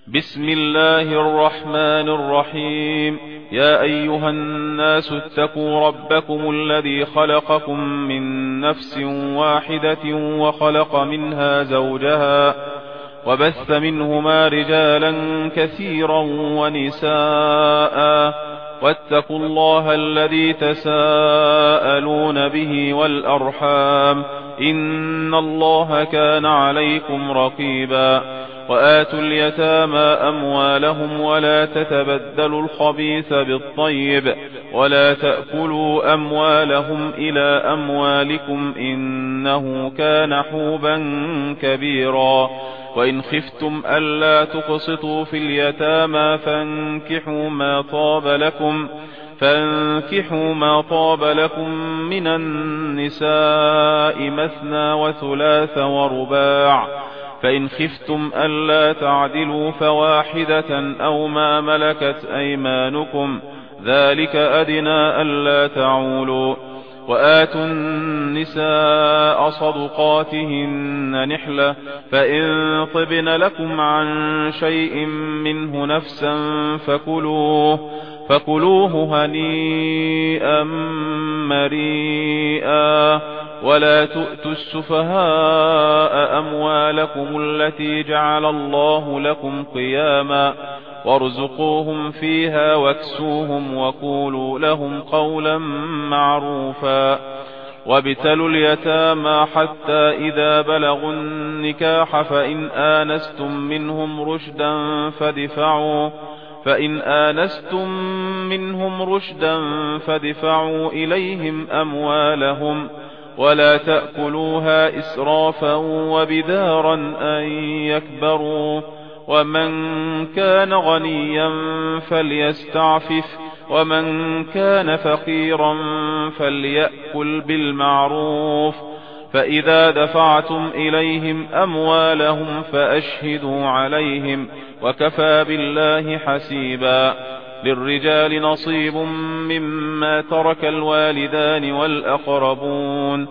بسم الله الرحمن الرحيم. يا أيها الناس اتقوا ربكم الذي خلقكم من نفس واحدة وخلق منها زوجها وبث منهما رجالا كثيرا ونساء واتقوا الله الذي تساءلون به والأرحام إن الله كان عليكم رقيبا. وآتوا اليتامى أموالهم ولا تتبدلوا الخبيث بالطيب ولا تأكلوا أموالهم إلى أموالكم إنه كان حوبا كبيرا. وإن خفتم ألا تقسطوا في اليتامى فانكحوا ما طاب لكم من النساء مثنى وثلاث ورباع، فإن خفتم ألا تعدلوا فواحدة أو ما ملكت أيمانكم ذلك أدنى ألا تعولوا. وآتوا النساء صدقاتهن نحلة، فإن طبن لكم عن شيء منه نفسا فكلوه هنيئا مريئا. ولا تؤتوا السفهاء أموالكم التي جعل الله لكم قياما وارزقوهم فيها واكسوهم وقولوا لهم قولا معروفا. وابتلوا اليتامى حتى إذا بلغوا النكاح فإن آنستم منهم رشدا فادفعوا إليهم أموالهم ولا تأكلوها إسرافا وبدارا أن يكبروا. ومن كان غنيا فليستعفف ومن كان فقيرا فليأكل بالمعروف. فإذا دفعتم إليهم أموالهم فأشهدوا عليهم وكفى بالله حسيبا. للرجال نصيب مما ترك الوالدان والأقربون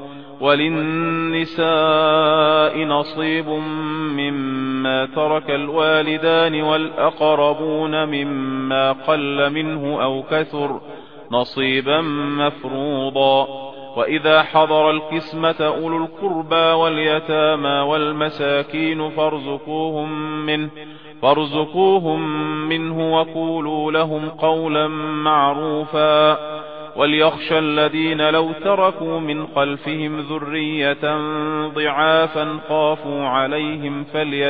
وللنساء نصيب مما ترك الوالدان والأقربون مما قل منه أو كثر نصيبا مفروضا. وإذا حضر القسمة أولو القربى واليتامى والمساكين فارزقوهم منه وقولوا لهم قولا معروفا. وليخشى الذين لو تركوا من خلفهم ذرية ضعافا خافوا عليهم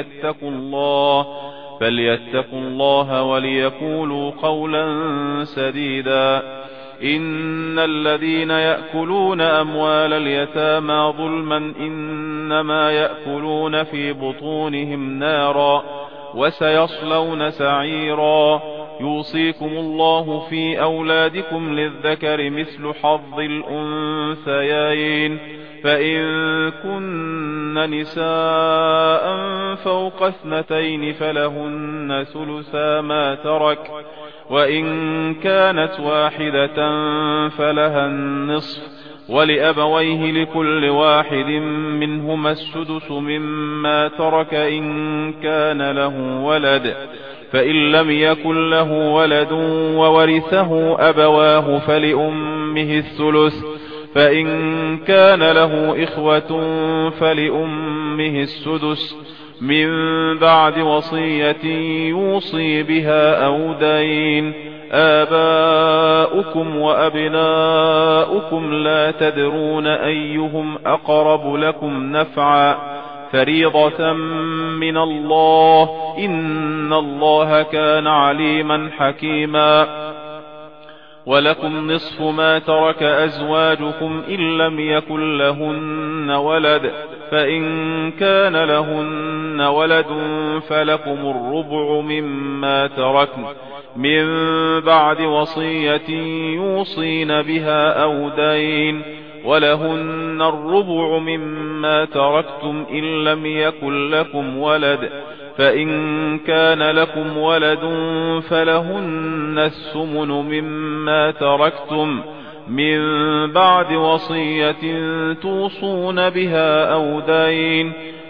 فليتقوا الله وليقولوا قولا سديدا. إن الذين يأكلون أموال اليتامى ظلما إنما يأكلون في بطونهم نارا وسيصلون سعيرا. يوصيكم الله في أولادكم للذكر مثل حظ الأنثيين، فإن كن نساء فوق 2 فلهن ثلثا ما ترك، وإن كانت واحدة فلها النصف، ولأبويه لكل واحد منهما السدس مما ترك إن كان له ولد، فإن لم يكن له ولد وورثه أبواه فلأمه الثلث، فإن كان له إخوة فلأمه السدس من بعد وصية يوصي بها أو دين. آباؤكم وأبناؤكم لا تدرون أيهم أقرب لكم نفعا فريضة من الله إن الله كان عليما حكيما. ولكم نصف ما ترك أزواجكم إن لم يكن لهن ولد، فإن كان لهن ولد فلكم الربع مما تركن من بعد وصية يوصين بها أو دين، ولهن الربع مما تركتم إن لم يكن لكم ولد، فإن كان لكم ولد فلهن الثمن مما تركتم من بعد وصية توصون بها أو دين،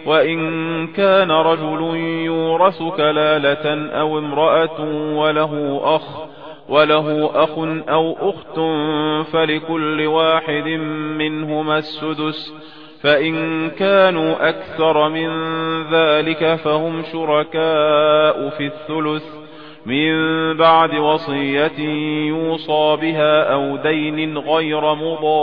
وإن كان رجل يورث كلالة أو امرأة وله أخ أو أخت فلكل واحد منهما السدس، فإن كانوا أكثر من ذلك فهم شركاء في الثلث من بعد وصية يوصى بها أو دين غير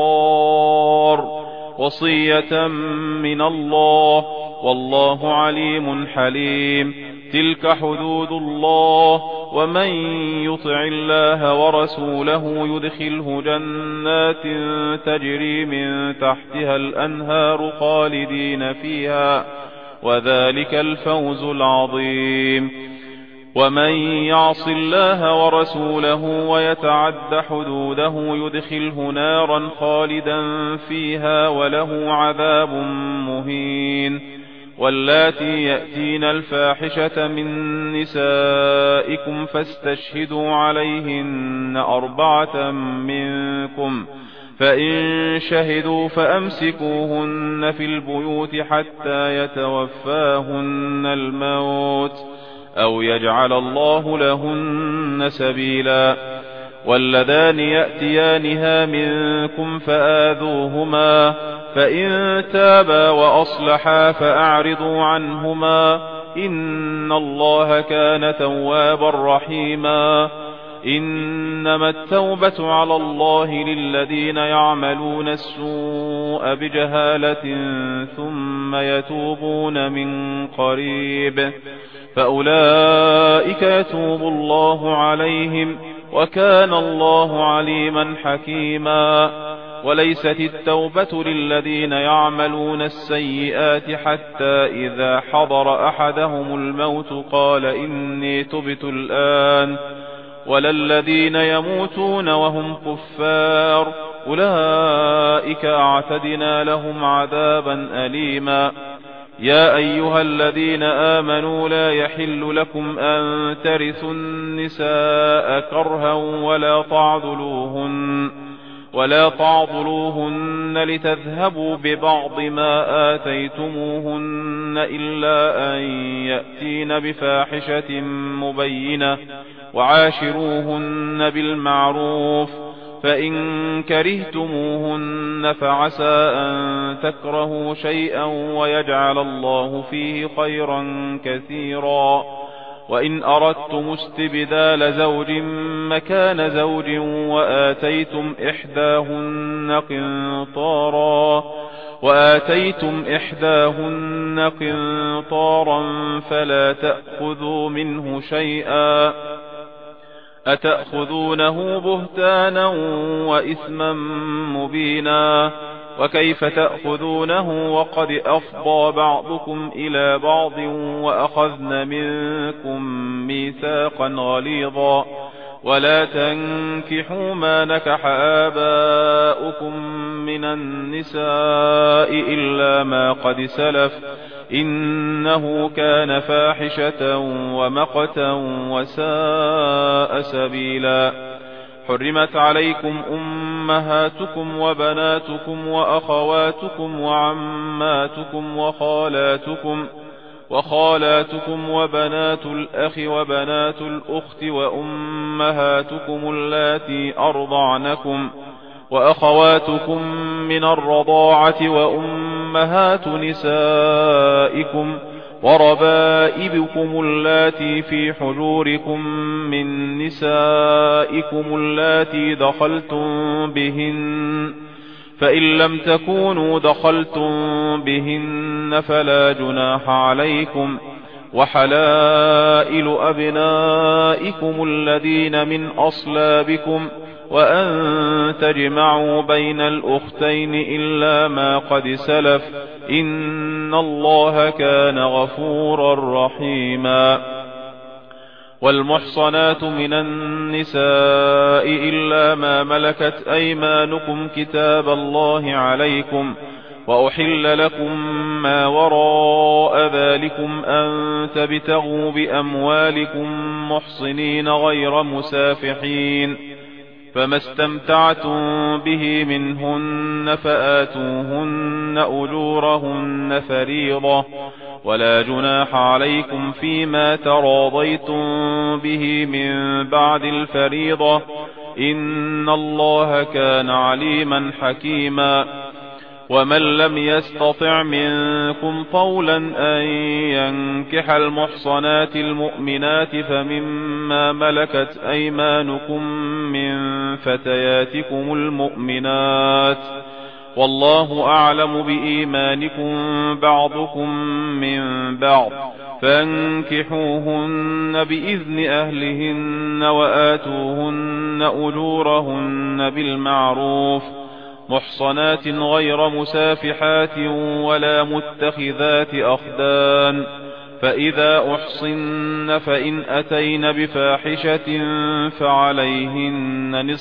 مضار، وصية من الله، والله عليم حليم. تلك حدود الله، ومن يطع الله ورسوله يدخله جنات تجري من تحتها الأنهار خالدين فيها، وذلك الفوز العظيم. ومن يعص الله ورسوله ويتعد حدوده يدخله نارا خالدا فيها وله عذاب مهين. واللاتي يأتين الفاحشة من نسائكم فاستشهدوا عليهن 4 منكم، فإن شهدوا فأمسكوهن في البيوت حتى يتوفاهن الموت أو يجعل الله لهن سبيلا. واللذان يأتيانها منكم فآذوهما، فإن تابا وأصلحا فأعرضوا عنهما، إن الله كان توابا رحيما. إنما التوبة على الله للذين يعملون السوء بجهالة ثم يتوبون من قريب فأولئك يتوب الله عليهم، وكان الله عليما حكيما. وليست التوبة للذين يعملون السيئات حتى إذا حضر أحدهم الموت قال إني تبت الآن، ولا الذين يموتون وهم كفار، أولئك أعتدنا لهم عذابا أليما. يا أيها الذين آمنوا لا يحل لكم أن ترثوا النساء كرها ولا تعضلوهن لتذهبوا ببعض ما آتيتموهن إلا أن يأتين بفاحشة مبينة، وعاشروهن بالمعروف، فإن كرهتموهن فعسى أن تكرهوا شيئا ويجعل الله فيه خيرا كثيرا. وإن أردتم استبدال زوج مكان زوج وآتيتم إحداهن قنطارا فلا تأخذوا منه شيئا، أتأخذونه بهتانا وإثما مبينا، وكيف تأخذونه وقد أفضى بعضكم إلى بعض وأخذن منكم ميثاقا غليظا. ولا تنكحوا ما نكح آباؤكم من النساء إلا ما قد سلف، إنه كان فاحشة ومقتا وساء سبيلا. حرمت عليكم أمهاتكم وبناتكم وأخواتكم وعماتكم وخالاتكم وبنات الأخ وبنات الأخت وأمهاتكم اللاتي أرضعنكم وأخواتكم من الرضاعة وأمهات نسائكم وربائبكم اللاتي في حجوركم من نسائكم اللاتي دخلتم بهن، فإن لم تكونوا دخلتم بهن فلا جناح عليكم. وحلائل أبنائكم الذين من أصلابكم، وأن تجمعوا بين الأختين إلا ما قد سلف، إن الله كان غفورا رحيما. والمحصنات من النساء إلا ما ملكت أيمانكم كتاب الله عليكم، وأحل لكم ما وراء ذلكم أن تبتغوا بأموالكم محصنين غير مسافحين، فما استمتعتم به منهن فآتوهن أجورهن فريضة، ولا جناح عليكم فيما تراضيتم به من بعد الفريضة، إن الله كان عليما حكيما. ومن لم يستطع منكم طولا أن ينكح المحصنات المؤمنات فمما ملكت أيمانكم من فتياتكم المؤمنات، والله أعلم بإيمانكم بعضكم من بعض، فانكحوهن بإذن أهلهن وآتوهن أجورهن بالمعروف، محصنات غير مسافحات ولا متخذات أخدان، فإذا أحصن فإن أتين بفاحشة فعليهن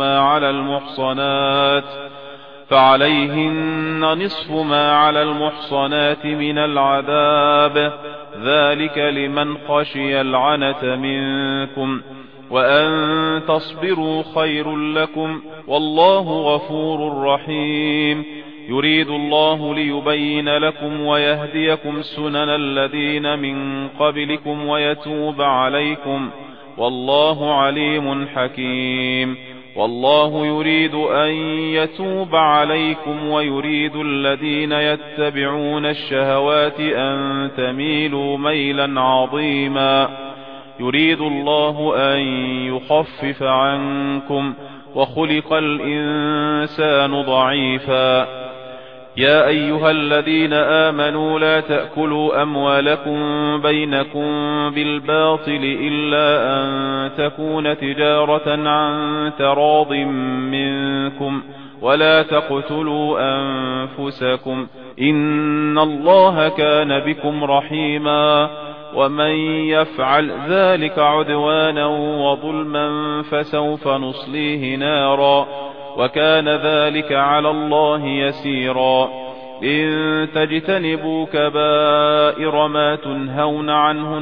نصف ما على المحصنات من العذاب، ذلك لمن خشي العنة منكم، وأن تصبروا خير لكم، والله غفور رحيم. يريد الله ليبين لكم ويهديكم سنن الذين من قبلكم ويتوب عليكم، والله عليم حكيم. والله يريد أن يتوب عليكم ويريد الذين يتبعون الشهوات أن تميلوا ميلا عظيما. يريد الله أن يخفف عنكم، وخلق الإنسان ضعيفا. يا أيها الذين آمنوا لا تأكلوا أموالكم بينكم بالباطل إلا أن تكون تجارة عن تراض منكم، ولا تقتلوا أنفسكم، إن الله كان بكم رحيما. ومن يفعل ذلك عدوانا وظلما فسوف نصليه نارا، وكان ذلك على الله يسيرا. إن تجتنبوا كبائر ما تنهون عنه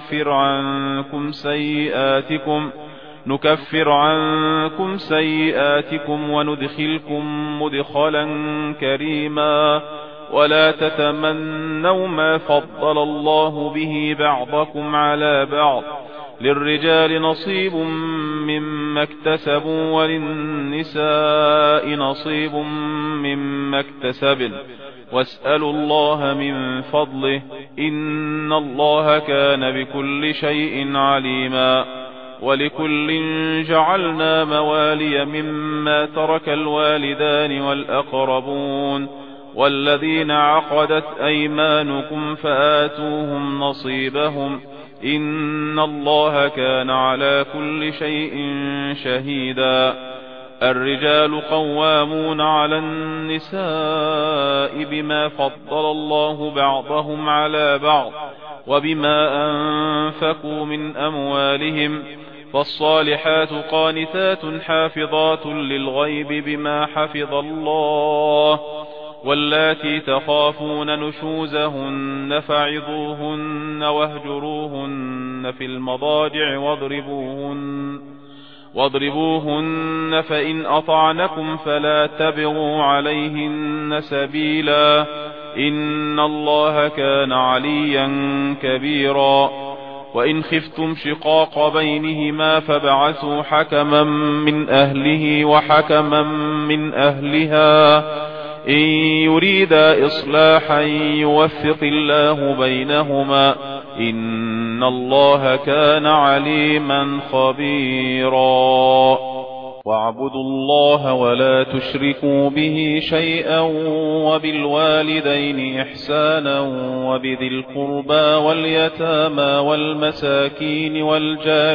نكفر عنكم سيئاتكم وندخلكم مدخلا كريما. ولا تتمنوا ما فضل الله به بعضكم على بعض، للرجال نصيب مما اكتسبوا وللنساء نصيب مما اكتسبن، واسألوا الله من فضله، إن الله كان بكل شيء عليما. ولكل جعلنا موالي مما ترك الوالدان والأقربون، والذين عقدت أيمانكم فآتوهم نصيبهم، إن الله كان على كل شيء شهيدا. الرجال قوامون على النساء بما فضل الله بعضهم على بعض وبما أنفقوا من أموالهم، فالصالحات قانتات حافظات للغيب بما حفظ الله، واللاتي تخافون نشوزهن فعظوهن واهجروهن في المضاجع واضربوهن، فإن أطعنكم فلا تبغوا عليهن سبيلا، إن الله كان عليا كبيرا. وإن خفتم شقاق بينهما فابعثوا حكما من أهله وحكما من أهلها، إن يريدا إصلاحا يوفق الله بينهما، إن الله كان عليما خبيرا. واعبدوا الله ولا تشركوا به شيئا، وبالوالدين إحسانا، وبذي القربى واليتامى والمساكين والجار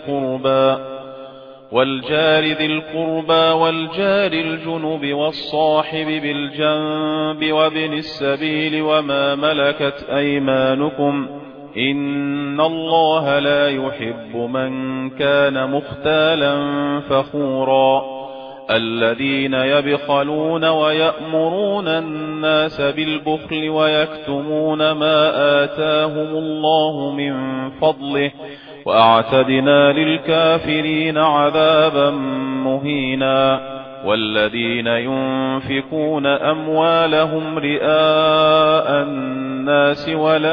ذي القربى والجار الجنب والصاحب بالجنب وابن السبيل وما ملكت أيمانكم، إن الله لا يحب من كان مختالا فخورا. الذين يبخلون ويأمرون الناس بالبخل ويكتمون ما آتاهم الله من فضله، وأعتدنا للكافرين عذابا مهينا. والذين ينفقون أموالهم رئاء الناس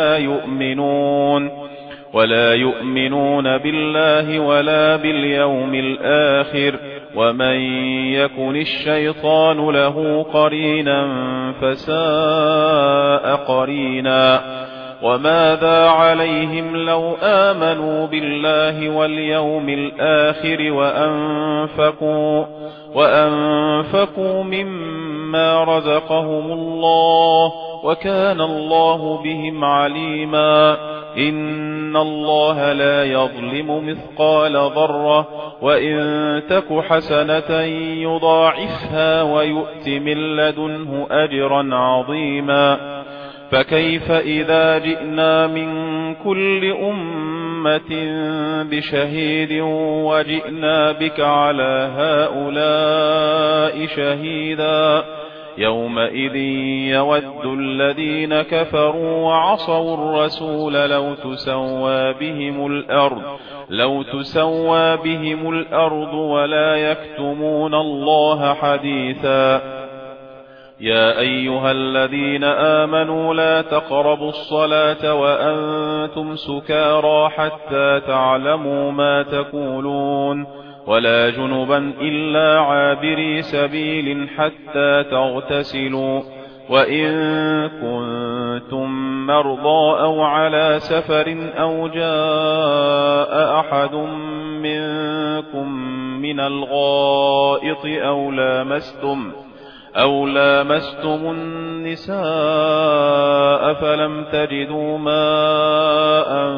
ولا يؤمنون بالله ولا باليوم الآخر، ومن يكن الشيطان له قرينا فساء قرينا. وماذا عليهم لو آمنوا بالله واليوم الآخر وأنفقوا مما رزقهم الله، وكان الله بهم عليما. إن الله لا يظلم مثقال ذرة، وإن تك حسنة يضاعفها ويؤت من لدنه أجرا عظيما. فكيف إذا جئنا من كل أمة بشهيد وجئنا بك على هؤلاء شهيدا؟ يومئذ يود الذين كفروا وعصوا الرسول لو تسوى بهم الأرض ولا يكتمون الله حديثا. يا أيها الذين آمنوا لا تقربوا الصلاة وأنتم سكارى حتى تعلموا ما تقولون، ولا جنبا إلا عابري سبيل حتى تغتسلوا، وإن كنتم مرضى أو على سفر أو جاء أحد منكم من الغائط أو لامستم النساء فلم تجدوا ماء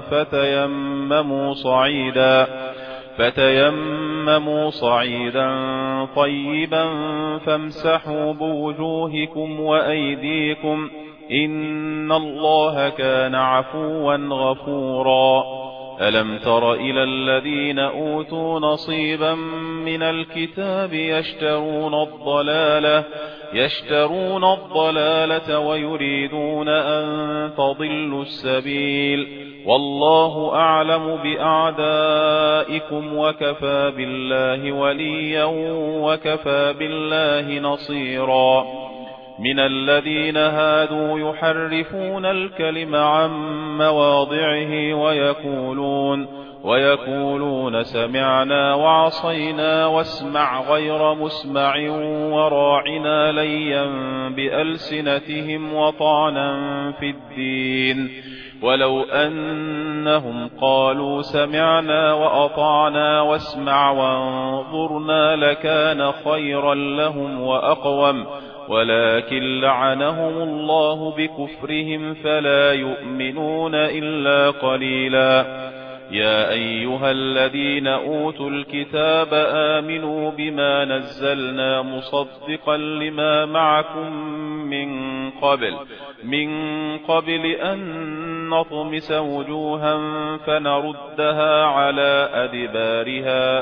فتيمموا صعيدا طيبا فامسحوا بوجوهكم وأيديكم، إن الله كان عفوا غفورا. ألم تر إلى الذين أوتوا نصيبا من الكتاب يشترون الضلالة ويريدون أن تضلوا السبيل، والله أعلم بأعدائكم وكفى بالله وليا وكفى بالله نصيرا. من الذين هادوا يحرفون الكلم عن مواضعه ويقولون سمعنا وعصينا واسمع غير مسمع وراعنا ليا بألسنتهم وطعنا في الدين، ولو أنهم قالوا سمعنا وأطعنا واسمع وانظرنا لكان خيرا لهم وأقوم، ولكن لعنهم الله بكفرهم فلا يؤمنون إلا قليلا. يا أيها الذين أوتوا الكتاب آمنوا بما نزلنا مصدقا لما معكم من قبل أن نطمس وجوها فنردها على أدبارها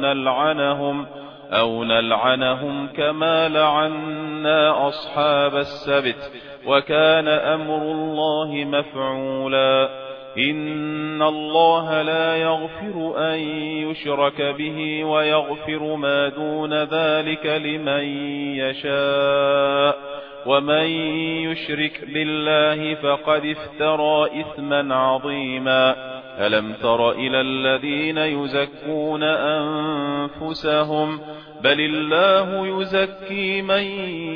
أو نلعنهم كما لعنا أصحاب السبت، وكان أمر الله مفعولا. إن الله لا يغفر أن يشرك به ويغفر ما دون ذلك لمن يشاء، ومن يشرك بالله فقد افترى إثما عظيما. ألم تر إلى الذين يزكون أنفسهم بل الله يزكي من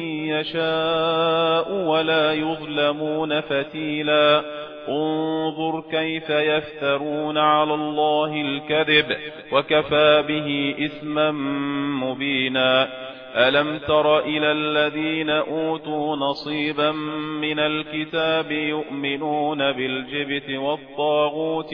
يشاء ولا يظلمون فتيلا. انظر كيف يفترون على الله الكذب وكفى به إثما مبينا. ألم تر إلى الذين أوتوا نصيبا من الكتاب يؤمنون بالجبت والطاغوت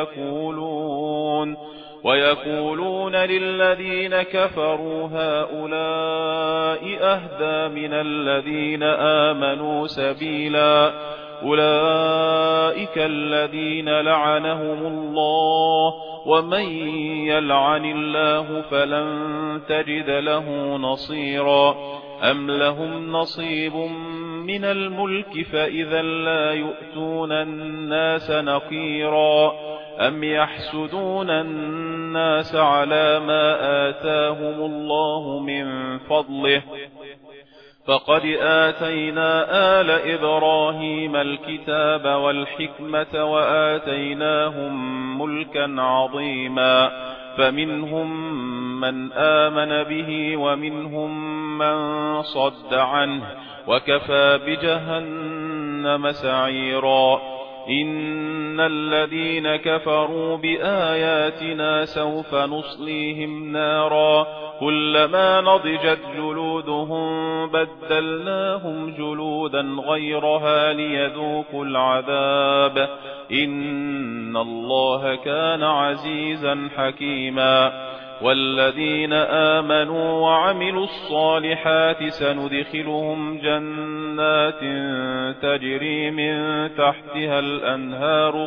ويقولون للذين كفروا هؤلاء أهدى من الذين آمنوا سبيلا. أولئك الذين لعنهم الله، ومن يلعن الله فلن تجد له نصيرا. أم لهم نصيب من الملك فإذا لا يؤتون الناس نقيرا. أم يحسدون الناس على ما آتاهم الله من فضله فقد آتينا آل إبراهيم الكتاب والحكمة وآتيناهم ملكا عظيما فمنهم من آمن به ومنهم من صد عنه وكفى بجهنم سعيرا إن الذين كفروا بآياتنا سوف نصليهم نارا كلما نضجت جلودهم بدلناهم جلودا غيرها ليذوقوا العذاب إن الله كان عزيزا حكيما والذين آمنوا وعملوا الصالحات سندخلهم جنات تجري من تحتها الأنهار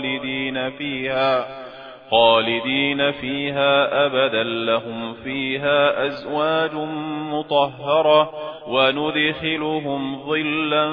خالدين فيها أبدا لهم فيها أزواج مطهرة وندخلهم ظلا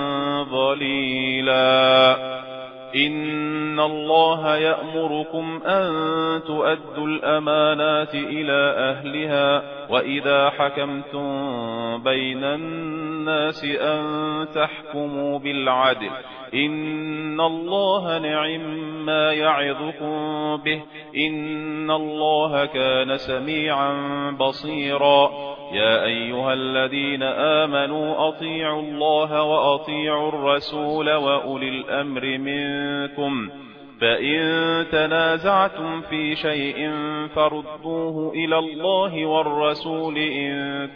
ظليلا إن الله يأمركم أن تؤدوا الأمانات إلى أهلها وإذا حكمتم بين الناس أن تحكموا بالعدل إن الله نعم يعظكم به إن الله كان سميعا بصيرا يا أيها الذين آمنوا أطيعوا الله وأطيعوا الرسول وأولي الأمر منكم فإن تنازعتم في شيء فردوه إلى الله والرسول إن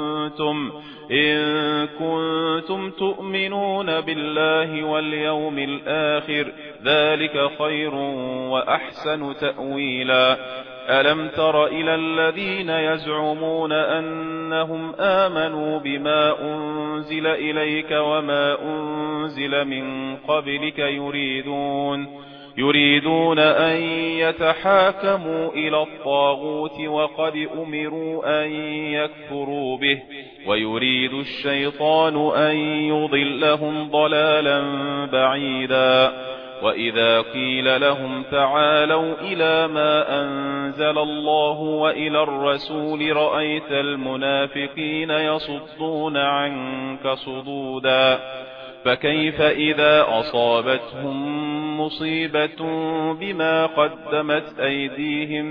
كنتم تؤمنون بالله واليوم الآخر ذلك خير وأحسن تأويلا ألم تر إلى الذين يزعمون أنهم آمنوا بما أنزل إليك وما أنزل من قبلك يريدون أن يتحاكموا إلى الطاغوت وقد أمروا أن يكفروا به ويريد الشيطان أن يضلهم ضلالا بعيدا وإذا قيل لهم تعالوا إلى ما أنزل الله وإلى الرسول رأيت المنافقين يصدون عنك صدودا فكيف إذا أصابتهم مصيبة بما قدمت أيديهم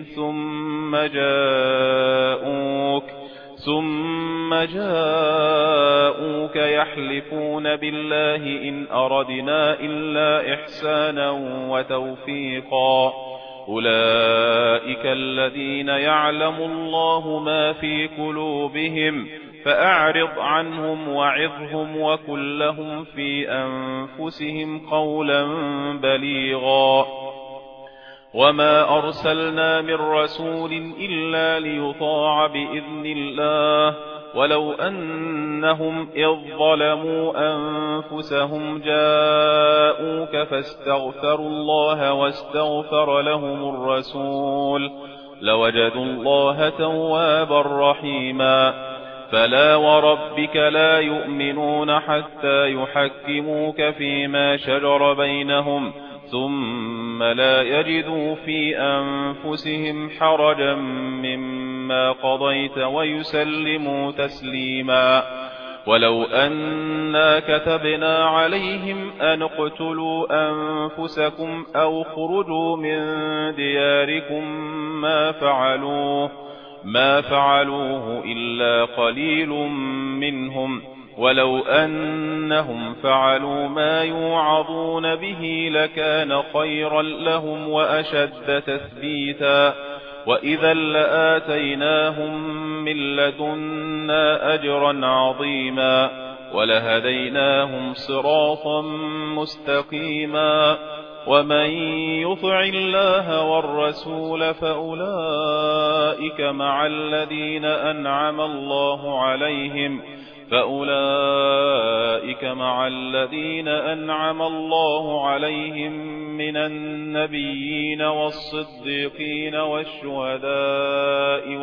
ثم جاءوك يحلفون بالله إن أردنا إلا إحسانا وتوفيقا أولئك الذين يعلم الله ما في قلوبهم فأعرض عنهم وعظهم وقل لهم في أنفسهم قولا بليغا وما أرسلنا من رسول إلا ليطاع بإذن الله ولو أنهم إذ ظلموا أنفسهم جاءوك فاستغفروا الله واستغفر لهم الرسول لوجدوا الله توابا رحيما فلا وربك لا يؤمنون حتى يحكموك فيما شجر بينهم ثم لا يجدوا في أنفسهم حرجا مما قضيت ويسلموا تسليما ولو أنا كتبنا عليهم أن اقتلوا أنفسكم أو خرجوا من دياركم ما فعلوه إلا قليل منهم ولو أنهم فعلوا ما يوعظون به لكان خيرا لهم وأشد تثبيتا وإذا لآتيناهم من لدنا أجرا عظيما ولهديناهم صراطا مستقيما ومن يطع الله والرسول فأولئك مع الذين أنعم الله عليهم من النبيين والصديقين والشهداء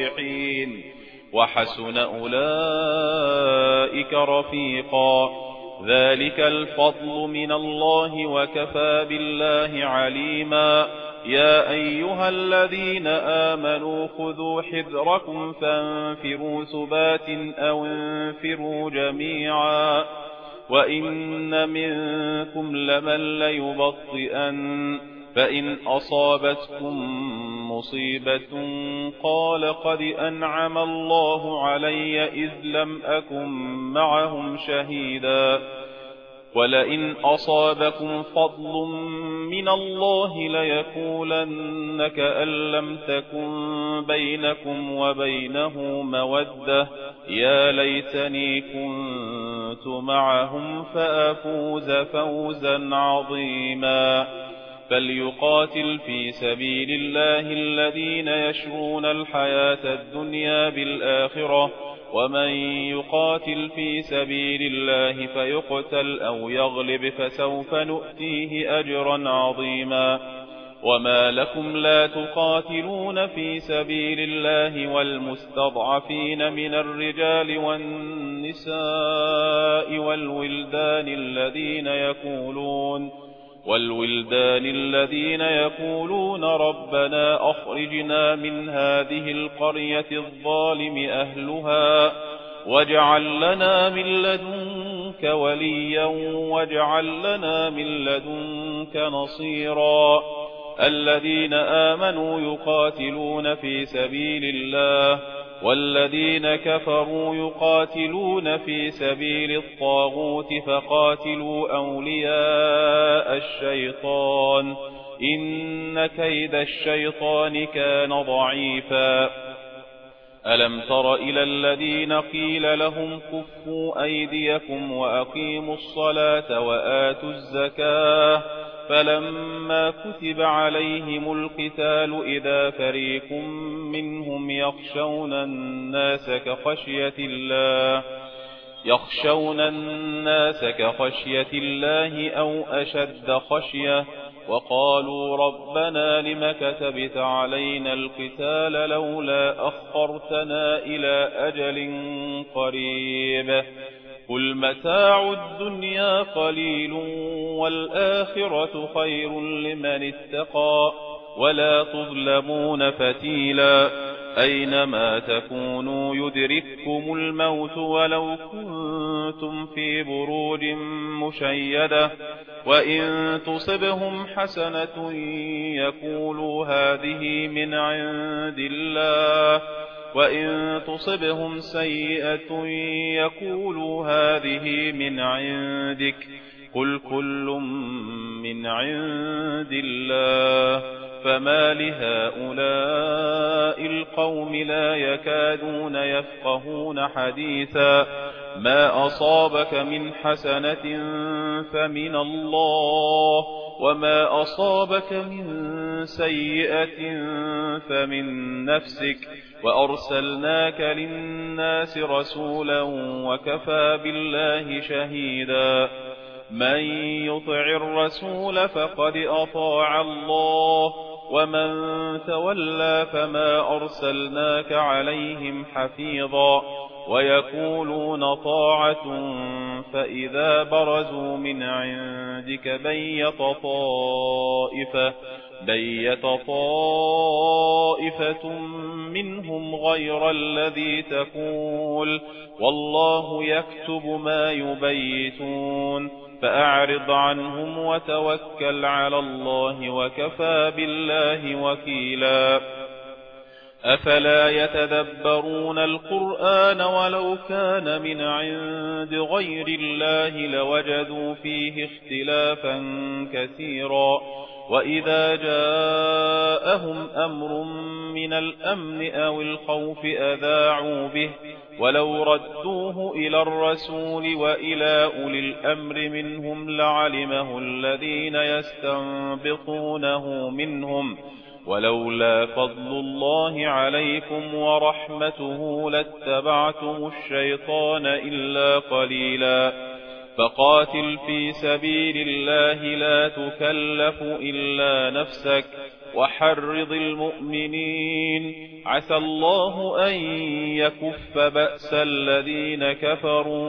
والصالحين وحسن أولئك رفيقا ذلك الفضل من الله وكفى بالله عليما يا أيها الذين آمنوا خذوا حذركم فانفروا ثبات أو انفروا جميعا وإن منكم لمن ليبطئن فإن أصابتكم مصيبة قال قد أنعم الله علي إذ لم أكن معهم شهيدا ولئن أصابكم فضل من الله ليقولن كأن لم تكن بينكم وبينه مودة يا ليتني كنت معهم فأفوز فوزا عظيما فليقاتل في سبيل الله الذين يشرون الحياة الدنيا بالآخرة ومن يقاتل في سبيل الله فيقتل أو يغلب فسوف نؤتيه أجرا عظيما وما لكم لا تقاتلون في سبيل الله والمستضعفين من الرجال والنساء والولدان الذين يقولون ربنا أخرجنا من هذه القرية الظالم أهلها واجعل لنا من لدنك وليا واجعل لنا من لدنك نصيرا الذين آمنوا يقاتلون في سبيل الله والذين كفروا يقاتلون في سبيل الطاغوت فقاتلوا أولياء الشيطان إن كيد الشيطان كان ضعيفا ألم تر إلى الذين قيل لهم كفوا أيديكم وأقيموا الصلاة وآتوا الزكاة فلما كتب عليهم القتال إذا فريق منهم يخشون الناس كخشية الله أو أشد خشية وقالوا ربنا لم كتبت علينا القتال لولا أخرتنا إلى أجل قريب قل متاع الدنيا قليل والآخرة خير لمن اتقى ولا تظلمون فتيلا أينما تكونوا يدرككم الموت ولو كنتم في بروج مشيدة وإن تصبهم حسنة يقولوا هذه من عند الله وإن تصبهم سيئة يقولوا هذه من عندك قل كل من عند الله فما لهؤلاء القوم لا يكادون يفقهون حديثا ما أصابك من حسنة فمن الله وما أصابك من سيئة فمن نفسك وأرسلناك للناس رسولا وكفى بالله شهيدا من يطع الرسول فقد أطاع الله ومن تولى فما أرسلناك عليهم حفيظا ويقولون طاعة فإذا برزوا من عندك بيت طائفة منهم غير الذي تقول والله يكتب ما يبيتون فأعرض عنهم وتوكل على الله وكفى بالله وكيلا أفلا يتدبرون القرآن ولو كان من عند غير الله لوجدوا فيه اختلافا كثيرا وإذا جاءهم أمر من الأمن أو الخوف أذاعوا به ولو ردوه إلى الرسول وإلى أولي الأمر منهم لعلمه الذين يستنبطونه منهم ولولا فضل الله عليكم ورحمته لاتبعتم الشيطان إلا قليلا فقاتل في سبيل الله لا تكلف إلا نفسك وحرض المؤمنين عسى الله أن يكف بأس الذين كفروا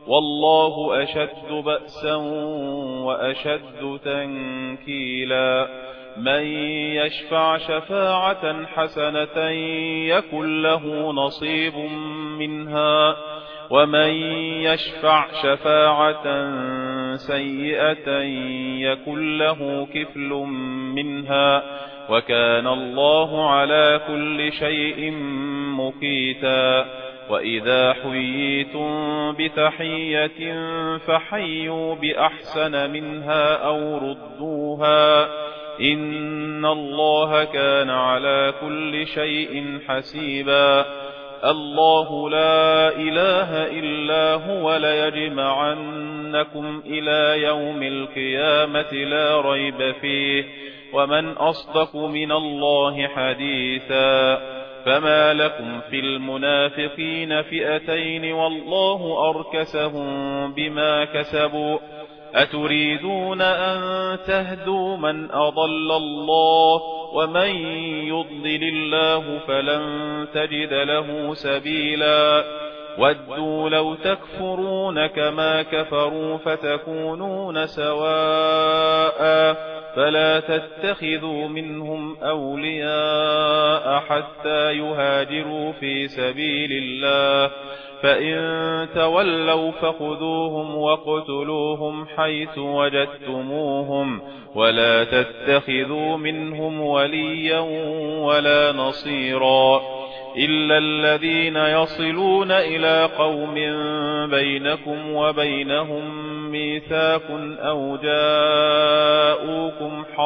والله أشد بأسا وأشد تنكيلا. من يشفع شفاعة حسنة يكن له نصيب منها، ومن يشفع شفاعة سيئة يكن له كفل منها، وكان الله على كل شيء مقيتا. وإذا حييتم بتحية فحيوا بأحسن منها أو ردوها، إن الله كان على كل شيء حسيبا. الله لا إله إلا هو ليجمعنكم إلى يوم القيامة لا ريب فيه، ومن أصدق من الله حديثا. فما لكم في المنافقين فئتين والله أركسهم بما كسبوا، أتريدون أن تهدوا من أضل الله، ومن يضلل الله فلن تجد له سبيلا. ودوا لو تكفرون كما كفروا فتكونون سواء، فلا تتخذوا منهم أولياء حتى يهاجروا في سبيل الله، فإن تولوا فخذوهم واقتلوهم حيث وجدتموهم، ولا تتخذوا منهم وليا ولا نصيرا، إلا الذين يصلون إلى قوم بينكم وبينهم ميثاق أو جاءوكم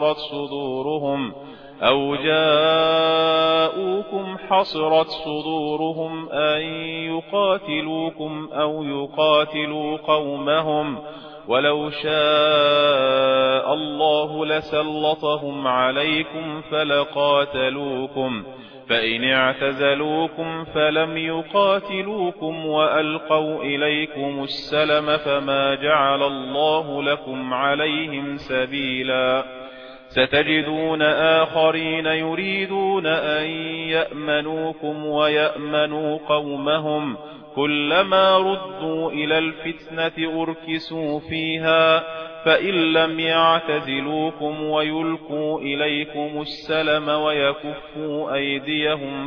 حصرت صدورهم أن يقاتلوكم أو يقاتلوا قومهم، ولو شاء الله لسلطهم عليكم فلقاتلوكم، فإن اعتزلوكم فلم يقاتلوكم وألقوا إليكم السلم فما جعل الله لكم عليهم سبيلا. ستجدون آخرين يريدون أن يأمنوكم ويأمنوا قومهم، كلما ردوا إلى الفتنة أركسوا فيها، فإن لم يعتزلوكم ويلقوا إليكم السلم ويكفوا أيديهم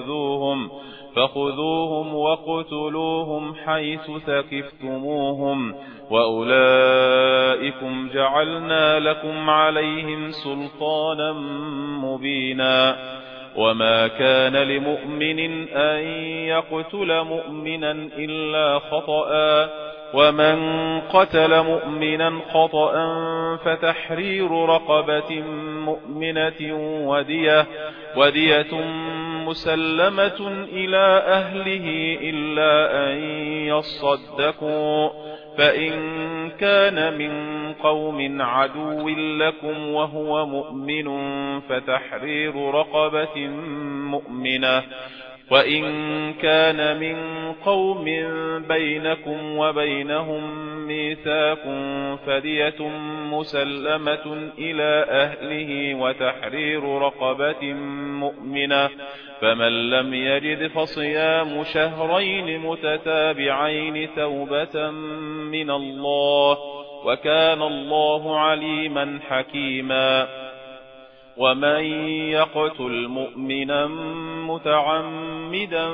فخذوهم واقتلوهم حيث ثقفتموهم، وأولئكم جعلنا لكم عليهم سلطانا مبينا. وما كان لمؤمن أن يقتل مؤمنا إلا خطأ، ومن قتل مؤمنا خطأ فتحرير رقبة مؤمنة ودية مسلمة إلى أهله إلا أن يصدقوا، فإن كان من قوم عدو لكم وهو مؤمن فتحرير رقبة مؤمنة، وإن كان من قوم بينكم وبينهم ميثاق فدية مسلمة إلى أهله وتحرير رقبة مؤمنة، فمن لم يجد فصيام شهرين متتابعين توبة من الله، وكان الله عليما حكيما. ومن يقتل مؤمنا متعمدا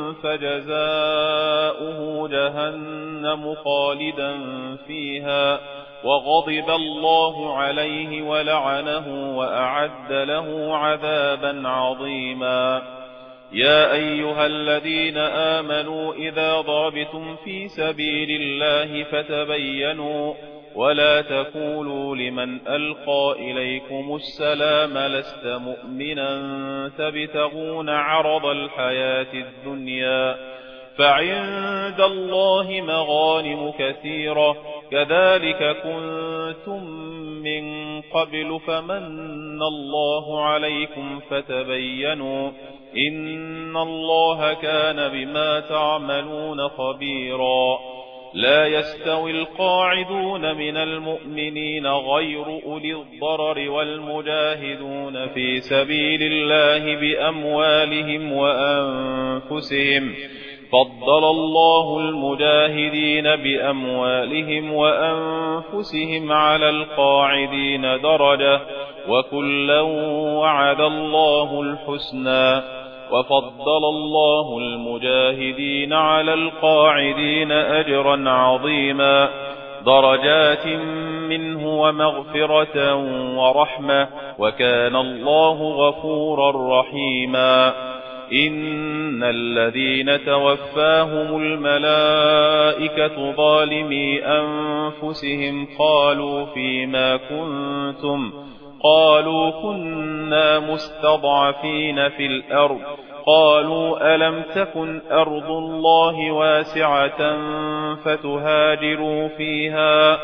فجزاؤه جهنم خالدا فيها وغضب الله عليه ولعنه وأعد له عذابا عظيما. يا أيها الذين آمنوا إذا ضربتم في سبيل الله فتبينوا ولا تقولوا لمن ألقى إليكم السلام لست مؤمنا تبتغون عرض الحياة الدنيا، فعند الله مغانم كثيرة كذلك كنتم من قبل فمن الله عليكم فتبينوا إن الله كان بما تعملون خبيرا. لا يستوي القاعدون من المؤمنين غير أولي الضرر والمجاهدون في سبيل الله بأموالهم وأنفسهم فضل الله المجاهدين بأموالهم وأنفسهم على القاعدين درجة وكلا وعد الله الحسنى وفضل الله المجاهدين على القاعدين أجرا عظيما درجات منه ومغفرة ورحمة وكان الله غفورا رحيما إن الذين توفاهم الملائكة ظالمي أنفسهم قالوا فيما كنتم قالوا كنا مستضعفين في الأرض قالوا ألم تكن أرض الله واسعة فتهاجروا فيها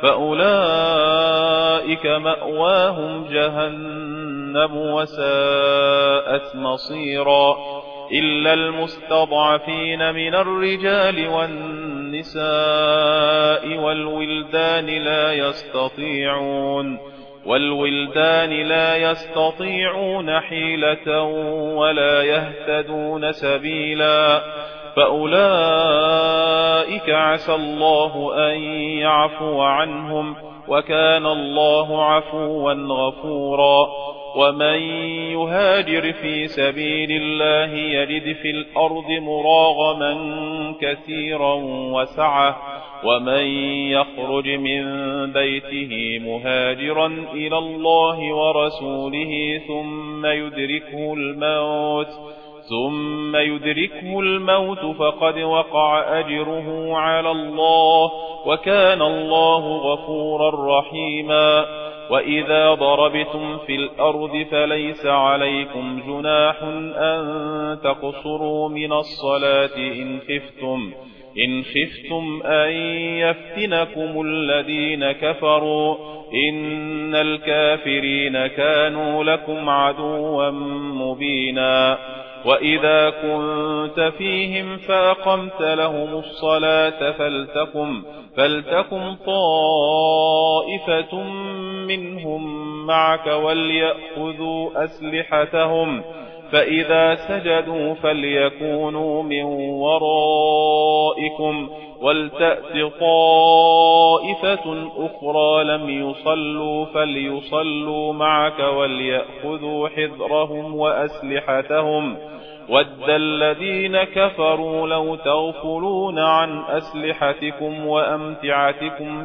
فأولئك مأواهم جهنم وساءت مصيرا إلا المستضعفين من الرجال والنساء والولدان لا يستطيعون حيلة ولا يهتدون سبيلا فأولئك عسى الله أن يعفو عنهم وكان الله عفوا غفورا ومن يهاجر في سبيل الله يجد في الأرض مراغما كثيرا وسعة ومن يخرج من بيته مهاجرا إلى الله ورسوله ثم يدركه الموت فقد وقع أجره على الله وكان الله غفورا رحيما وإذا ضربتم في الأرض فليس عليكم جناح أن تقصروا من الصلاة إن خفتم أن يفتنكم الذين كفروا إن الكافرين كانوا لكم عدوا مبينا وإذا كنت فيهم فأقمت لهم الصلاة فلتكن طائفة منهم معك وليأخذوا أسلحتهم فإذا سجدوا فليكونوا من ورائكم ولتأت طائفة أخرى لم يصلوا فليصلوا معك وليأخذوا حذرهم وأسلحتهم ود الذين كفروا لو تغفلون عن أسلحتكم وأمتعتكم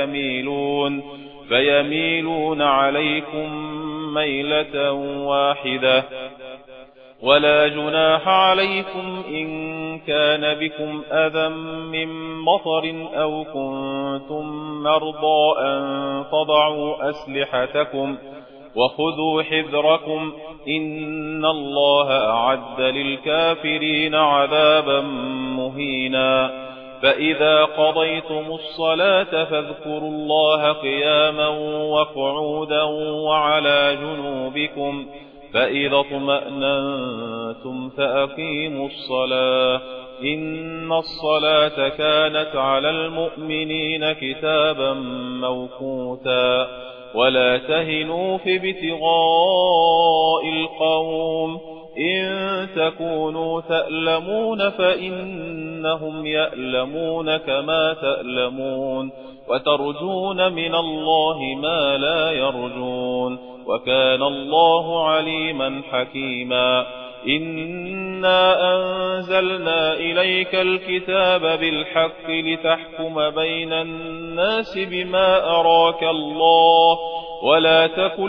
فيميلون عليكم ميلة واحدة ولا جناح عليكم إن كان بكم أذى من مطر أو كنتم مرضى أن تضعوا أسلحتكم وخذوا حذركم إن الله أعد للكافرين عذابا مهينا فإذا قضيتم الصلاة فاذكروا الله قياما وقعودا وعلى جنوبكم فإذا اطمأننتم فأقيموا الصلاة إن الصلاة كانت على المؤمنين كتابا موقوتا ولا تهنوا في ابتغاء القوم إن تكونوا تألمون فإنهم يألمون كما تألمون وترجون من الله ما لا يرجون وكان الله عليما حكيما إنا أنزلنا إليك الكتاب بالحق لتحكم بين الناس بما أراك الله ولا تكن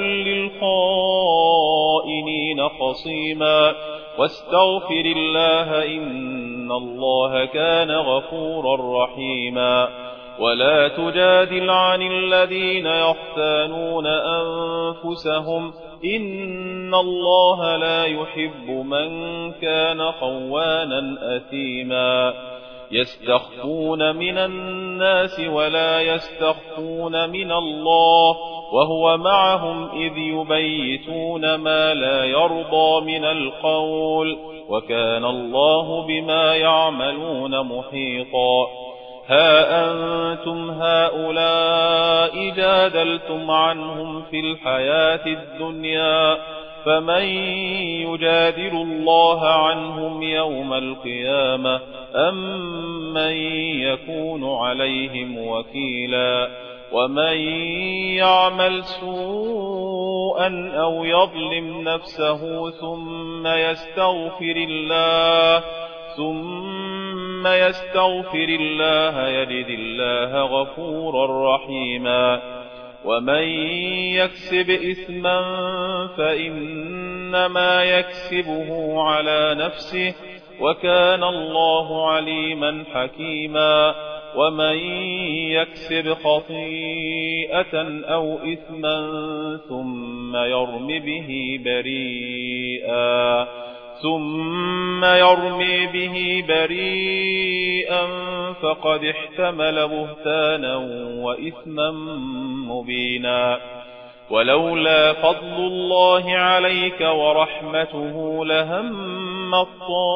للخائنين خصيما واستغفر الله إن الله كان غفورا رحيما ولا تجادل عن الذين يختانون أنفسهم إن الله لا يحب من كان خوانا أثيما يستخفون من الناس ولا يستخفون من الله وهو معهم إذ يبيتون ما لا يرضى من القول وكان الله بما يعملون محيطا ها أنتم هؤلاء جادلتم عنهم في الحياة الدنيا فمن يجادل الله عنهم يوم القيامة أم من يكون عليهم وكيلا ومن يعمل سوءا أو يظلم نفسه ثم يستغفر الله يجد الله غفورا رحيما ومن يكسب إثما فإنما يكسبه على نفسه وكان الله عليما حكيما ومن يكسب خطيئة أو إثما ثم يرم به بريئا فقد احتمل بهتانا وإثما مبينا ولولا فضل الله عليك ورحمته لهمت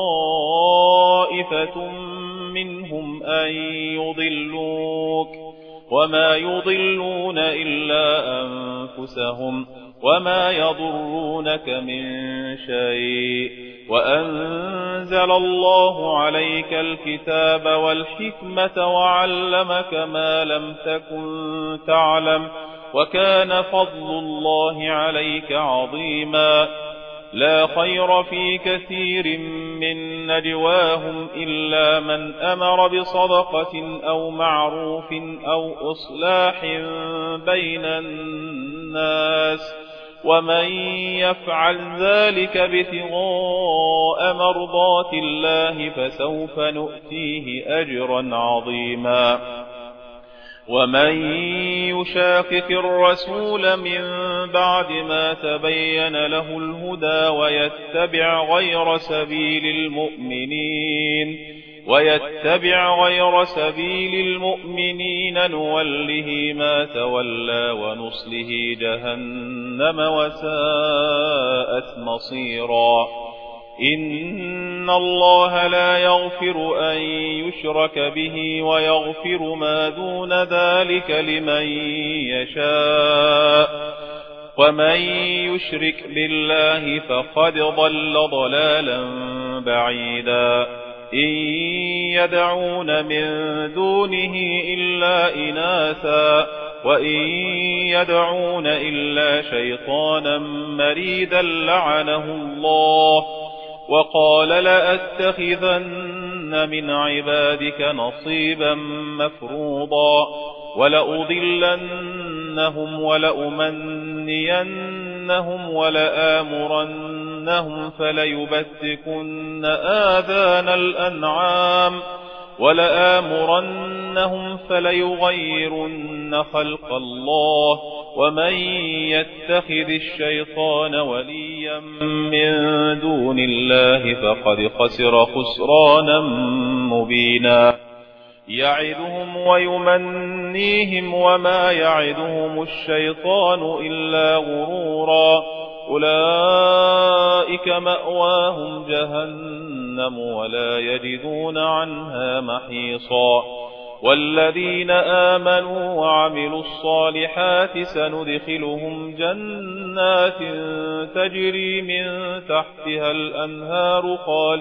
طائفة منهم أن يضلوك وما يضلون إلا أنفسهم وما يضرونك من شيء وأنزل الله عليك الكتاب والحكمة وعلمك ما لم تكن تعلم وكان فضل الله عليك عظيما لا خير في كثير من نجواهم إلا من أمر بصدقة أو معروف أو إصلاح بين الناس ومن يفعل ذلك ابتغاء مرضات الله فسوف نؤتيه أجرا عظيما ومن يشاقق الرسول من بعد ما تبين له الهدى ويتبع غير سبيل المؤمنين نوله ما تولى ونصله جهنم وساءت مصيرا إن الله لا يغفر أن يشرك به ويغفر ما دون ذلك لمن يشاء ومن يشرك بالله فقد ضل ضلالا بعيدا إن يدعون من دونه إلا إناثا وإن يدعون إلا شيطانا مريدا لعنه الله وقال لأتخذن من عبادك نصيبا مفروضا ولأضلنهم ولأمنينهم ولآمرنهم فليبتكن آذان الأنعام ولآمرنهم فليغيرن خلق الله ومن يتخذ الشيطان وليا من دون الله فقد خسر خسرانا مبينا يعدهم ويمنيهم وما يعدهم الشيطان إلا غرورا أولئك مأواهم جهنم ولا يجدون عنها محيصا والذين آمنوا وعملوا الصالحات سندخلهم جنات تجري من تحتها الأنهار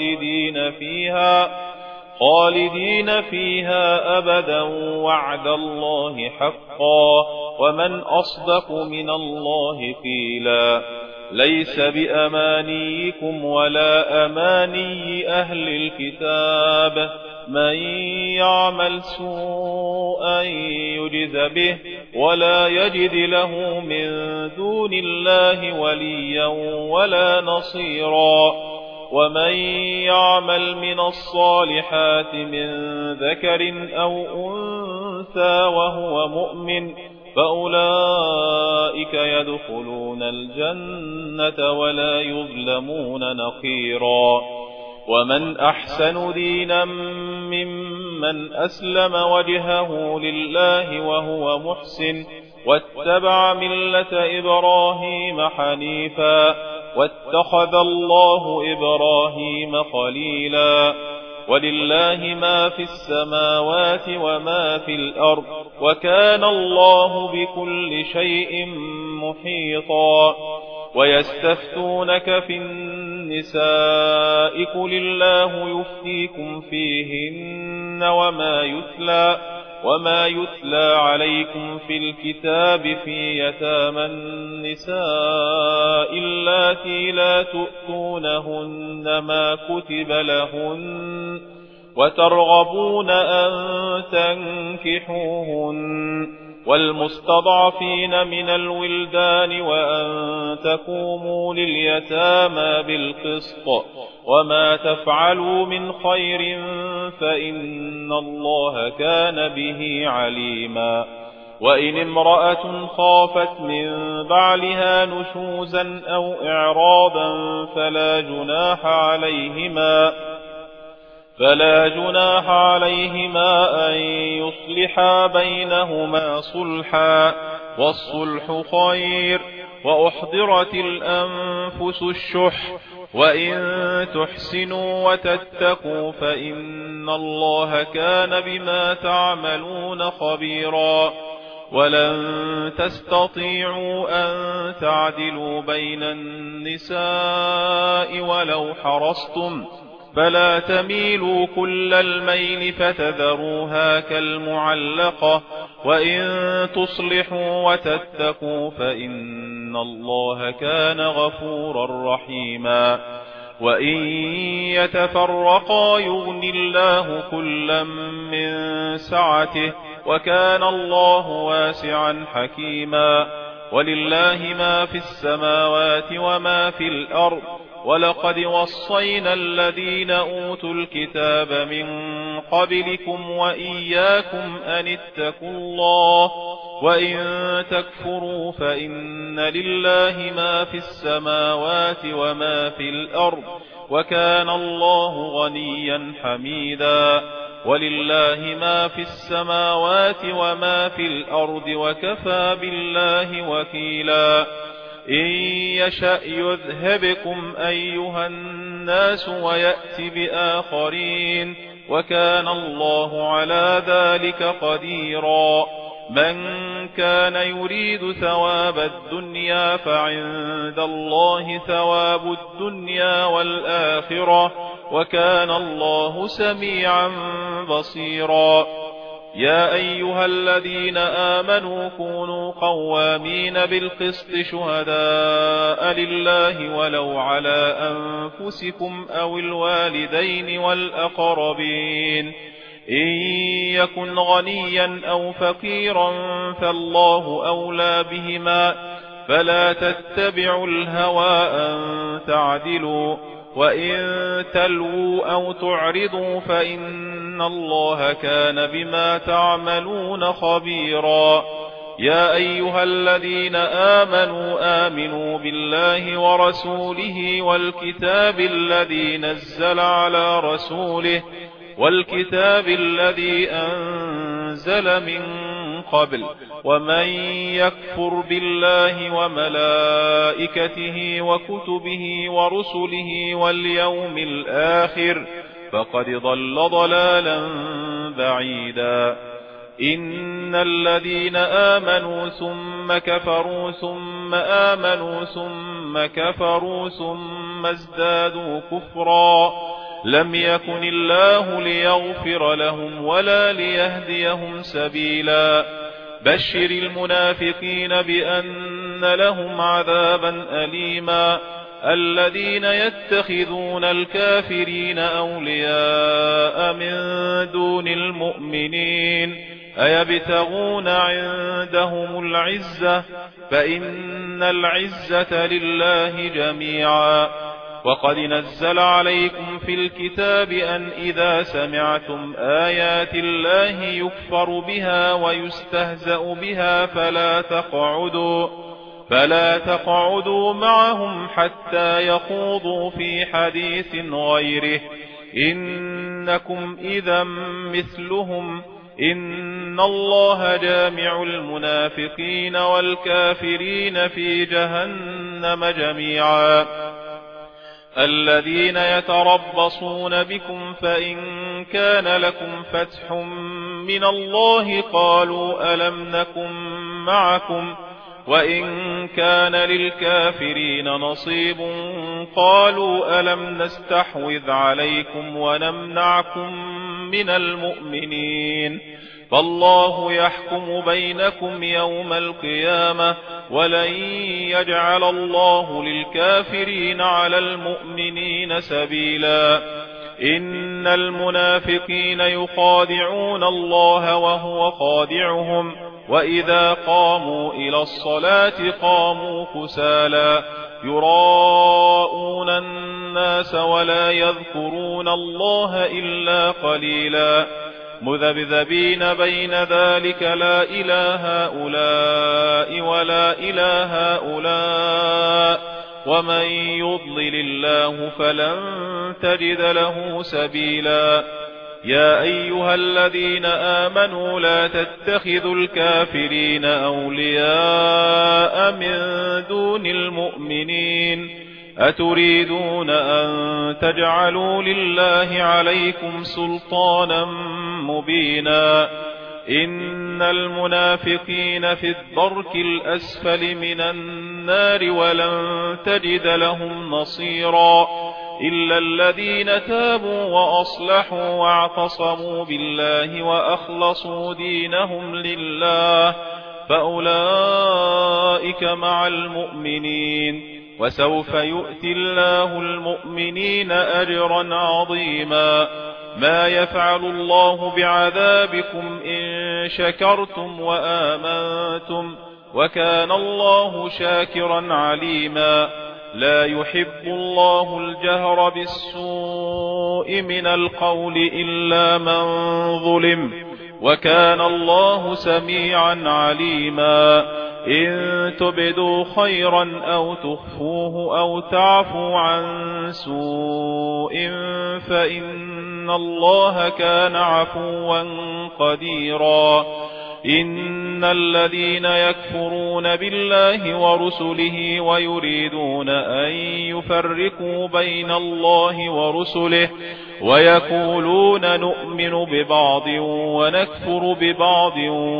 خالدين فيها أبدا وعد الله حقا ومن أصدق من الله قيلا ليس بأمانيكم ولا أماني أهل الكتاب من يعمل سوءا يجز به ولا يجد له من دون الله وليا ولا نصيرا ومن يعمل من الصالحات من ذكر أو أنثى وهو مؤمن فأولئك يدخلون الجنة ولا يظلمون نقيرا ومن أحسن دينا ممن أسلم وجهه لله وهو محسن واتبع ملة إبراهيم حنيفا واتخذ الله إبراهيم خليلا ولله ما في السماوات وما في الأرض وكان الله بكل شيء محيطا ويستفتونك في النساء قل الله يفتيكم فيهن وما يتلى عليكم في الكتاب في يتامى النساء اللاتي لا تؤتونهن ما كتب لهن وترغبون أن تنكحوهن والمستضعفين من الولدان وأن تقوموا لليتامى بالقسط وما تفعلوا من خير فإن الله كان به عليما وإن امرأة خافت من بعلها نشوزا أو إعراضا فلا جناح عليهما أن يصلحا بينهما صلحا والصلح خير وأحضرت الأنفس الشح وإن تحسنوا وتتقوا فإن الله كان بما تعملون خبيرا ولن تستطيعوا أن تعدلوا بين النساء ولو حرصتم فلا تميلوا كل الميل فتذروها كالمعلقة وإن تصلحوا وتتقوا فإن الله كان غفورا رحيما وإن يتفرقا يغن الله كلا من سعته وكان الله واسعا حكيما ولله ما في السماوات وما في الأرض ولقد وصينا الذين أوتوا الكتاب من قبلكم وإياكم أن اتقوا الله وإن تكفروا فإن لله ما في السماوات وما في الأرض وكان الله غنيا حميدا ولله ما في السماوات وما في الأرض وكفى بالله وكيلا إن يشأ يذهبكم أيها الناس ويأت بآخرين وكان الله على ذلك قديرا من كان يريد ثواب الدنيا فعند الله ثواب الدنيا والآخرة وكان الله سميعا بصيرا يا أيها الذين آمنوا كونوا قوامين بالقسط شهداء لله ولو على أنفسكم أو الوالدين والأقربين إن يكن غنيا أو فقيرا فالله أولى بهما فلا تتبعوا الهوى أن تعدلوا وإن تلووا أو تعرضوا فإن الله كان بما تعملون خبيرا يا أيها الذين آمنوا بالله ورسوله والكتاب الذي نزل على رسوله والكتاب الذي أنزل من قبل ومن يكفر بالله وملائكته وكتبه ورسله واليوم الآخر فقد ضل ضلالا بعيدا إن الذين آمنوا ثم كفروا ثم آمنوا ثم كفروا ثم ازدادوا كفرا لم يكن الله ليغفر لهم ولا ليهديهم سبيلا بشر المنافقين بأن لهم عذابا أليما الذين يتخذون الكافرين أولياء من دون المؤمنين أيبتغون عندهم العزة فإن العزة لله جميعا وقد نزل عليكم في الكتاب أن إذا سمعتم آيات الله يكفر بها ويستهزأ بها فلا تقعدوا معهم حتى يخوضوا في حديث غيره إنكم إذا مثلهم إن الله جامع المنافقين والكافرين في جهنم جميعا الذين يتربصون بكم فإن كان لكم فتح من الله قالوا ألم نكن معكم وإن كان للكافرين نصيب قالوا ألم نستحوذ عليكم ونمنعكم من المؤمنين فالله يحكم بينكم يوم القيامة ولن يجعل الله للكافرين على المؤمنين سبيلا إن المنافقين يخادعون الله وهو خادعهم وإذا قاموا إلى الصلاة قاموا كسالى يراءون الناس ولا يذكرون الله إلا قليلا مذبذبين بين ذلك لا إله هؤلاء ولا إله هؤلاء ومن يضلل الله فلن تجد له سبيلا يا أيها الذين آمنوا لا تتخذوا الكافرين أولياء من دون المؤمنين أتريدون أن تجعلوا لله عليكم سلطانا مبينا إن المنافقين في الدرك الأسفل من النار ولن تجد لهم نصيرا إلا الذين تابوا وأصلحوا واعتصموا بالله وأخلصوا دينهم لله فأولئك مع المؤمنين وسوف يؤتي الله المؤمنين أجرا عظيما ما يفعل الله بعذابكم إن شكرتم وآمنتم وكان الله شاكرا عليما لا يحب الله الجهر بالسوء من القول إلا من ظلم وكان الله سميعا عليما إن تبدوا خيرا أو تخفوه أو تعفوا عن سوء فإن الله كان عفوا قديرا إن الذين يكفرون بالله ورسله ويريدون أن يفرقوا بين الله ورسله ويقولون نؤمن ببعض ونكفر ببعض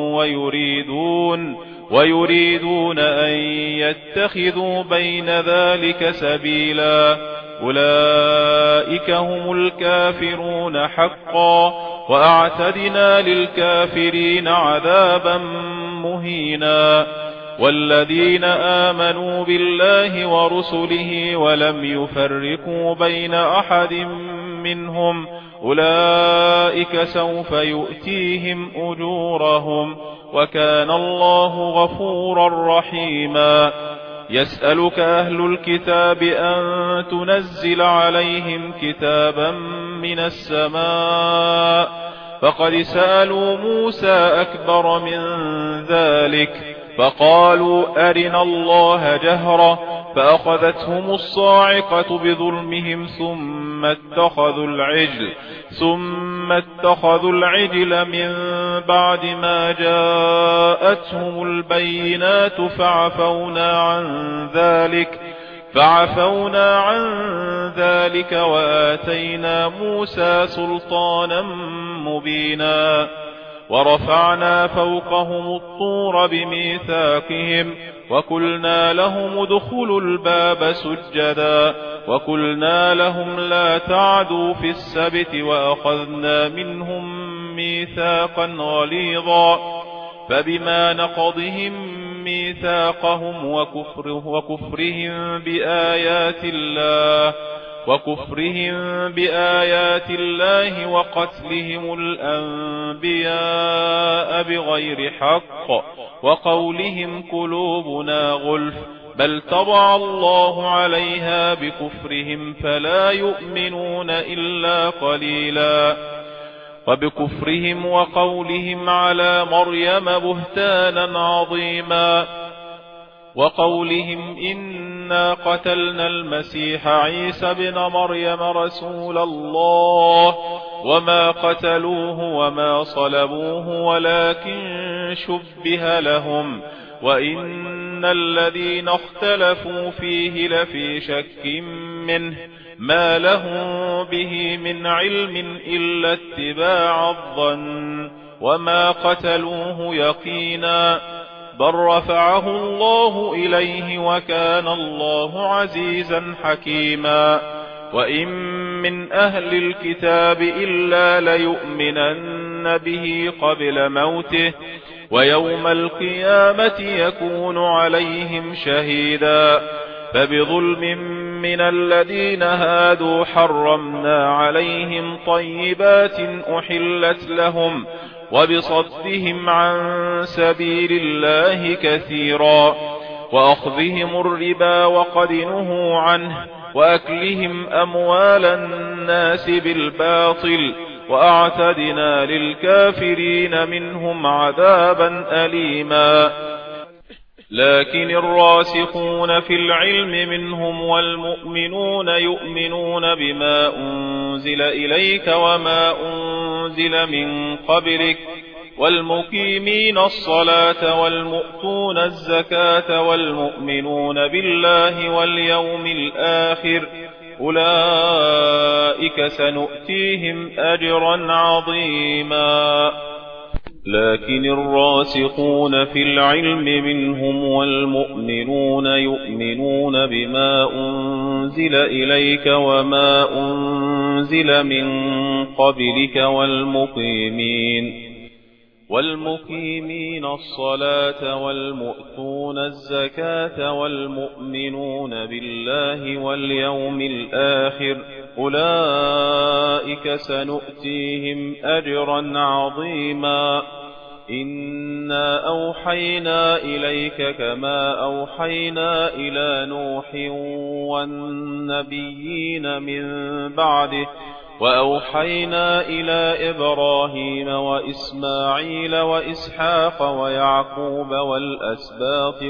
ويريدون أن يتخذوا بين ذلك سبيلا أولئك هم الكافرون حقا وأعتدنا للكافرين عذابا مهينا والذين آمنوا بالله ورسله ولم يفرقوا بين أحد منهم أولئك سوف يؤتيهم أجورهم وكان الله غفورا رحيما يسألك أهل الكتاب أن تنزل عليهم كتابا من السماء فقد سألوا موسى أكبر من ذلك فقالوا أرنا الله جهرة فأخذتهم الصاعقة بظلمهم ثم اتخذوا العجل من بعد ما جاءتهم البينات فعفونا عن ذلك وآتينا موسى سلطانا مبينا ورفعنا فوقهم الطور بميثاقهم وقلنا لهم ادخلوا الباب سجدا وقلنا لهم لا تعدوا في السبت وأخذنا منهم ميثاقا غليظا فبما نقضهم ميثاقهم وكفرهم بآيات الله وقتلهم الأنبياء بغير حق وقولهم قلوبنا غلف بل طبع الله عليها بكفرهم فلا يؤمنون إلا قليلا وبكفرهم وقولهم على مريم بهتانا عظيما وقولهم إنا قتلنا المسيح عيسى بن مريم رسول الله وما قتلوه وما صلبوه ولكن شبه لهم وإن الذين اختلفوا فيه لفي شك منه ما لهم به من علم إلا اتباع الظن وما قتلوه يقينا بل رفعه الله إليه وكان الله عزيزا حكيما. وإن من أهل الكتاب إلا ليؤمنن به قبل موته ويوم القيامة يكون عليهم شهيدا. فبظلم من الذين هادوا حرمنا عليهم طيبات أحلت لهم وبصدهم عن سبيل الله كثيرا وأخذهم الربا وقد نهوا عنه وأكلهم أموال الناس بالباطل وأعتدنا للكافرين منهم عذابا أليما. لكن الراسخون في العلم منهم والمؤمنون يؤمنون بما أنزل إليك وما أنزل من قبلك والمقيمين الصلاة والمؤتون الزكاة والمؤمنون بالله واليوم الآخر أولئك سنؤتيهم أجرا عظيما. لكن الراسخون في العلم منهم والمؤمنون يؤمنون بما أنزل إليك وما أنزل من قبلك والمقيمين الصلاة والمؤتون الزكاة والمؤمنون بالله واليوم الآخر أولئك سنؤتيهم أجرا عظيما. إنا أوحينا إليك كما أوحينا إلى نوح والنبيين من بعده وأوحينا إلى إبراهيم وإسماعيل وإسحاق ويعقوب والأسباط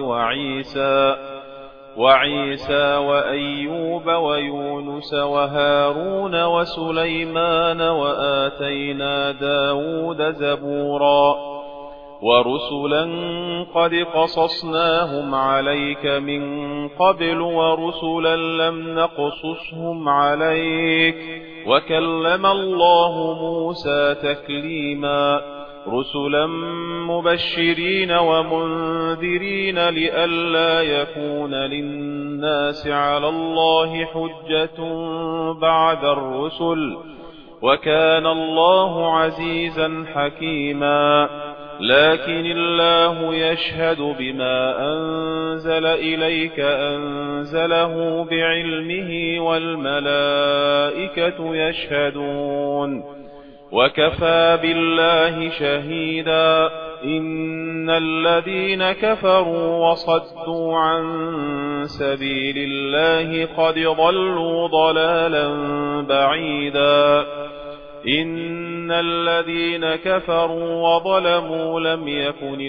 وعيسى وأيوب ويونس وهارون وسليمان وآتينا داود زبورا ورسلا قد قصصناهم عليك من قبل ورسلا لم نقصصهم عليك وكلم الله موسى تكليما. رسلا مبشرين ومنذرين لئلا يكون للناس على الله حجة بعد الرسل وكان الله عزيزا حكيما. لكن الله يشهد بما أنزل إليك أنزله بعلمه والملائكة يشهدون وكفى بالله شهيدا. إن الذين كفروا وصدوا عن سبيل الله قد ضلوا ضلالا بعيدا. إن الذين كفروا وظلموا لم يكن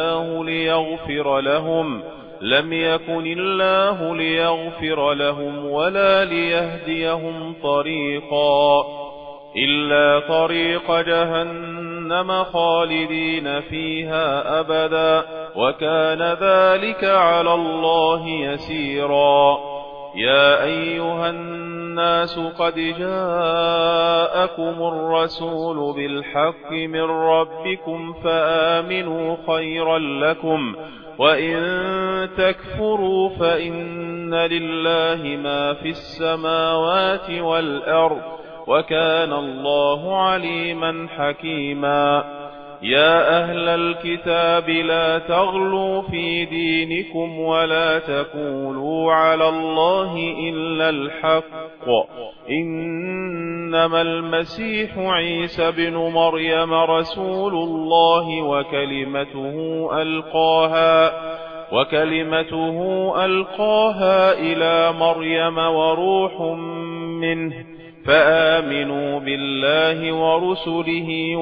الله ليغفر لهم ولا ليهديهم طريقا إلا طريق جهنم خالدين فيها أبدا وكان ذلك على الله يسيرا. يا أيها الناس قد جاءكم الرسول بالحق من ربكم فآمنوا خيرا لكم وإن تكفروا فإن لله ما في السماوات والأرض وكان الله عليما حكيما. يا أهل الكتاب لا تغلوا في دينكم ولا تقولوا على الله إلا الحق. إنما المسيح عيسى بن مريم رسول الله وكلمته ألقاها إلى مريم وروح منه فآمنوا بالله ورسله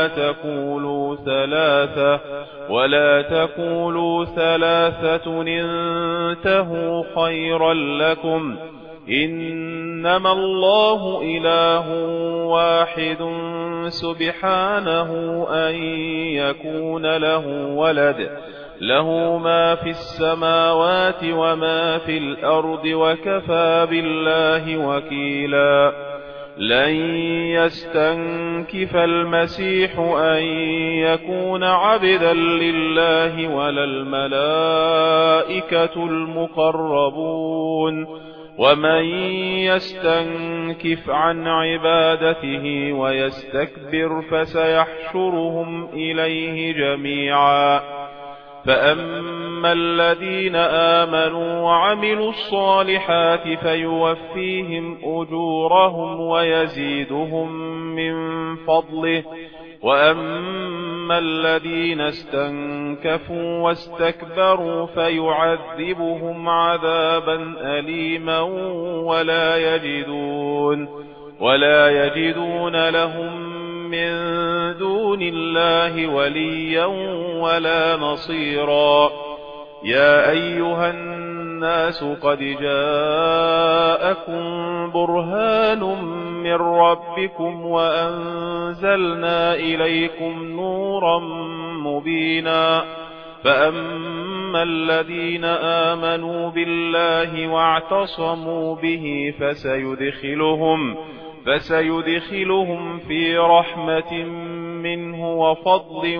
ولا تقولوا ثلاثة انتهوا خيرا لكم إنما الله إله واحد سبحانه أن يكون له ولد له ما في السماوات وما في الأرض وكفى بالله وكيلا. لن يستنكف المسيح أن يكون عبدا لله ولا الملائكة المقربون، ومن يستنكف عن عبادته ويستكبر فسيحشرهم إليه جميعا. فأما الذين آمنوا وعملوا الصالحات فيوفيهم أجورهم ويزيدهم من فضله، وأما الذين استنكفوا واستكبروا فيعذبهم عذابا أليما ولا يجدون لهم من دون الله وليا ولا نصيرا. يا أيها الناس قد جاءكم برهان من ربكم وأنزلنا إليكم نورا مبينا. فأما الذين آمنوا بالله واعتصموا به فسيدخلهم في رحمة منه وفضل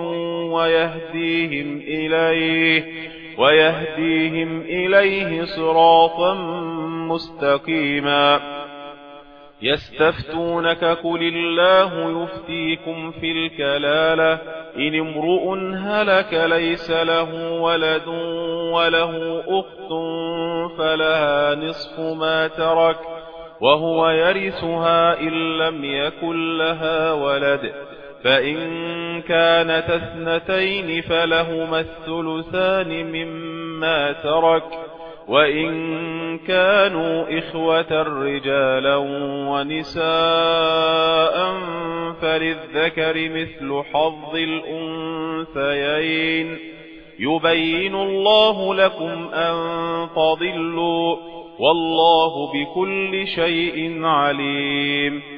ويهديهم إليه صراطا مستقيما. يستفتونك قل الله يفتيكم في الكلالة إن امرؤ هلك ليس له ولد وله أخت فلها نصف ما ترك وهو يرثها إن لم يكن لها ولد، فإن كانت اثنتين فلهما الثلثان مما ترك، وإن كانوا إخوة رجالا ونساء فللذكر مثل حظ الأنثيين. يبين الله لكم أن تضلوا والله بكل شيء عليم.